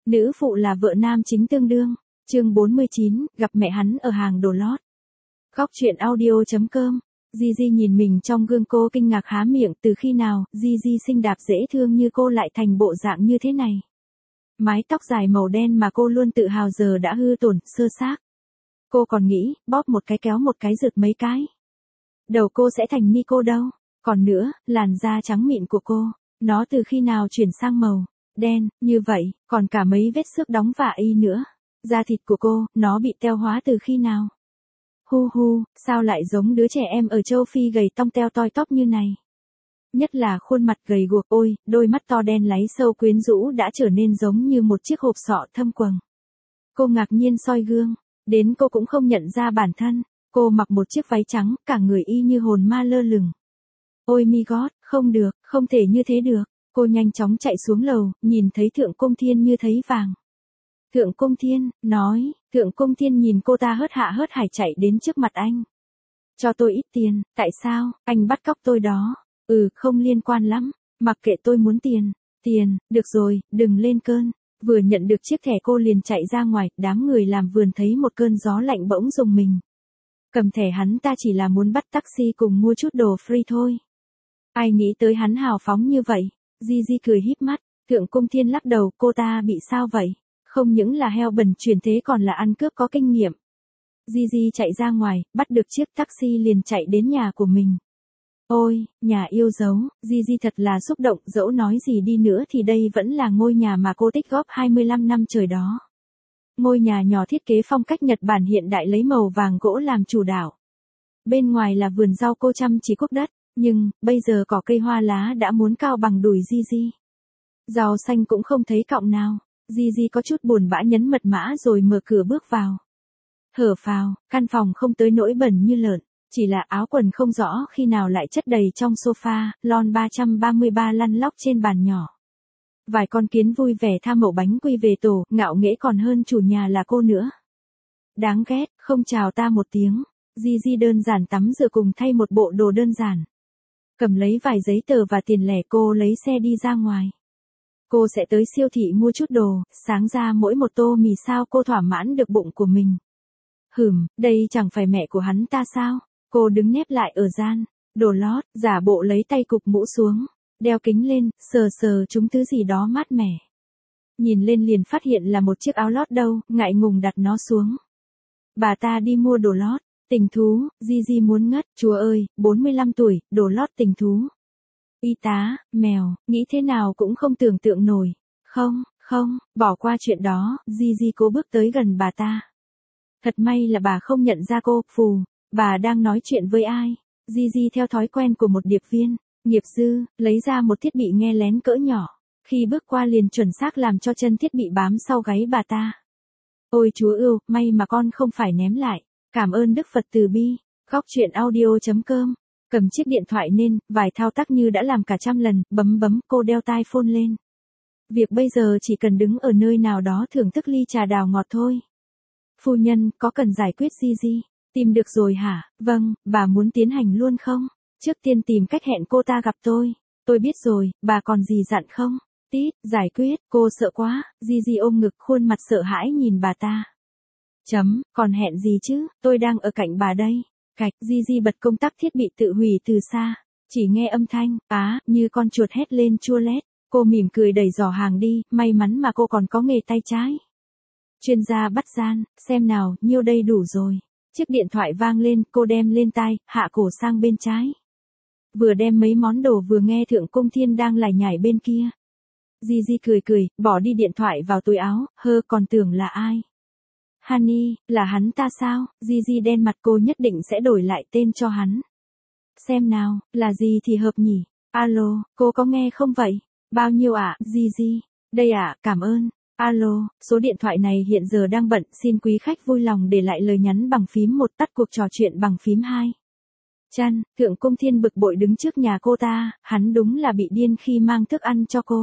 Nữ phụ là vợ nam chính tương đương. Chương 49, gặp mẹ hắn ở hàng đồ lót. Góc truyện audio.com. Gigi nhìn mình trong gương, cô kinh ngạc há miệng, từ khi nào Gigi xinh đẹp dễ thương như cô lại thành bộ dạng như thế này. Mái tóc dài màu đen mà cô luôn tự hào giờ đã hư tổn, xơ xác. Cô còn nghĩ, bóp một cái kéo một cái rượt mấy cái, đầu cô sẽ thành Nico đâu. Còn nữa, làn da trắng mịn của cô, nó từ khi nào chuyển sang màu đen như vậy, còn cả mấy vết xước đóng vạ y nữa. Da thịt của cô, nó bị teo hóa từ khi nào? Hu hu, sao lại giống đứa trẻ em ở châu Phi gầy tong teo toi tóp như này? Nhất là khuôn mặt gầy guộc, ôi, đôi mắt to đen láy sâu quyến rũ đã trở nên giống như một chiếc hộp sọ thâm quầng. Cô ngạc nhiên soi gương, đến cô cũng không nhận ra bản thân. Cô mặc một chiếc váy trắng, cả người y như hồn ma lơ lửng. Ôi mi gót, không được, không thể như thế được. Cô nhanh chóng chạy xuống lầu, nhìn thấy Thượng Cung Thiên như thấy vàng. Thượng Cung Thiên, nói, Thượng Cung Thiên nhìn cô ta hớt hạ hớt hải chạy đến trước mặt anh. Cho tôi ít tiền, tại sao, anh bắt cóc tôi đó. Không liên quan lắm, mặc kệ, tôi muốn tiền. Tiền, được rồi, đừng lên cơn. Vừa nhận được chiếc thẻ cô liền chạy ra ngoài, đám người làm vườn thấy một cơn gió lạnh bỗng rùng mình. Cầm thẻ hắn ta chỉ là muốn bắt taxi cùng mua chút đồ free thôi. Ai nghĩ tới hắn hào phóng như vậy. Gigi cười híp mắt, Thượng Cung Thiên lắc đầu, cô ta bị sao vậy? Không những là heo bẩn chuyển thế còn là ăn cướp có kinh nghiệm. Gigi chạy ra ngoài, bắt được chiếc taxi liền chạy đến nhà của mình. Ôi, nhà yêu dấu, Gigi thật là xúc động, dẫu nói gì đi nữa thì đây vẫn là ngôi nhà mà cô tích góp 25 năm trời đó. Ngôi nhà nhỏ thiết kế phong cách Nhật Bản hiện đại lấy màu vàng gỗ làm chủ đạo. Bên ngoài là vườn rau cô chăm chỉ cuốc đất, nhưng, bây giờ cỏ cây hoa lá đã muốn cao bằng đùi Gigi. Rau xanh cũng không thấy cọng nào. Gigi có chút buồn bã nhấn mật mã rồi mở cửa bước vào. Thở phào, căn phòng không tới nỗi bẩn như lợn, chỉ là áo quần không rõ khi nào lại chất đầy trong sofa, lon 333 lăn lóc trên bàn nhỏ. Vài con kiến vui vẻ tha mẩu bánh quy về tổ, ngạo nghễ còn hơn chủ nhà là cô nữa. Đáng ghét, không chào ta một tiếng. Gigi đơn giản tắm rửa cùng thay một bộ đồ đơn giản. Cầm lấy vài giấy tờ và tiền lẻ, cô lấy xe đi ra ngoài. Cô sẽ tới siêu thị mua chút đồ, sáng ra mỗi một tô mì sao cô thỏa mãn được bụng của mình. Đây chẳng phải mẹ của hắn ta sao? Cô đứng nép lại ở gian đồ lót, giả bộ lấy tay cụp mũ xuống, đeo kính lên, sờ sờ chúng thứ gì đó mát mẻ. Nhìn lên liền phát hiện là một chiếc áo lót đâu, ngại ngùng đặt nó xuống. Bà ta đi mua đồ lót, tình thú, Gigi muốn ngất, chúa ơi, 45 tuổi, đồ lót tình thú. Y tá, mèo, nghĩ thế nào cũng không tưởng tượng nổi. Không, bỏ qua chuyện đó, Gigi cố bước tới gần bà ta. Thật may là bà không nhận ra cô, phù, bà đang nói chuyện với ai. Gigi theo thói quen của một điệp viên, nghiệp dư, lấy ra một thiết bị nghe lén cỡ nhỏ. Khi bước qua liền chuẩn xác làm cho chân thiết bị bám sau gáy bà ta. Ôi chúa ưu, may mà con không phải ném lại. Cảm ơn Đức Phật từ bi. Góc truyện audio.com. Cầm chiếc điện thoại lên, vài thao tác như đã làm cả trăm lần, bấm, cô đeo tai phone lên. Việc bây giờ chỉ cần đứng ở nơi nào đó thưởng thức ly trà đào ngọt thôi. Phu nhân, có cần giải quyết gì? Tìm được rồi hả? Vâng, bà muốn tiến hành luôn không? Trước tiên tìm cách hẹn cô ta gặp tôi. Tôi biết rồi, bà còn gì dặn không? Tít, giải quyết, cô sợ quá. Gigi ôm ngực, khuôn mặt sợ hãi nhìn bà ta. Còn hẹn gì chứ, tôi đang ở cạnh bà đây. Cạch, Gigi bật công tắc thiết bị tự hủy từ xa. Chỉ nghe âm thanh, như con chuột hét lên chua lét. Cô mỉm cười đẩy giỏ hàng đi, may mắn mà cô còn có nghề tay trái. Chuyên gia bắt gian, xem nào, nhiêu đây đủ rồi. Chiếc điện thoại vang lên, cô đem lên tai, hạ cổ sang bên trái. Vừa đem mấy món đồ vừa nghe Thượng Cung Thiên đang lải nhải bên kia. Gigi cười, bỏ đi điện thoại vào túi áo, còn tưởng là ai. Honey, là hắn ta sao? Gigi đen mặt, cô nhất định sẽ đổi lại tên cho hắn. Xem nào, là gì thì hợp nhỉ? Alo, cô có nghe không vậy? Bao nhiêu ạ, Gigi? Đây ạ, cảm ơn. Alo, số điện thoại này hiện giờ đang bận, xin quý khách vui lòng để lại lời nhắn bằng phím 1, tắt cuộc trò chuyện bằng phím 2. Thượng Cung Thiên bực bội đứng trước nhà cô ta, hắn đúng là bị điên khi mang thức ăn cho cô.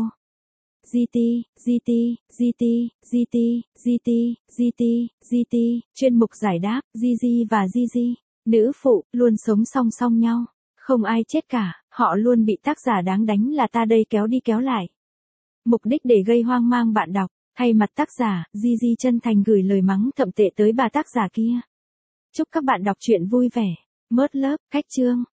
GT, chuyên mục giải đáp, Gigi và Gigi, nữ phụ, luôn sống song song nhau. Không ai chết cả, họ luôn bị tác giả đáng đánh là ta đây kéo đi kéo lại. Mục đích để gây hoang mang bạn đọc. Thay mặt tác giả, Gigi chân thành gửi lời mắng thậm tệ tới bà tác giả kia. Chúc các bạn đọc truyện vui vẻ. Mớt lớp, khách chương.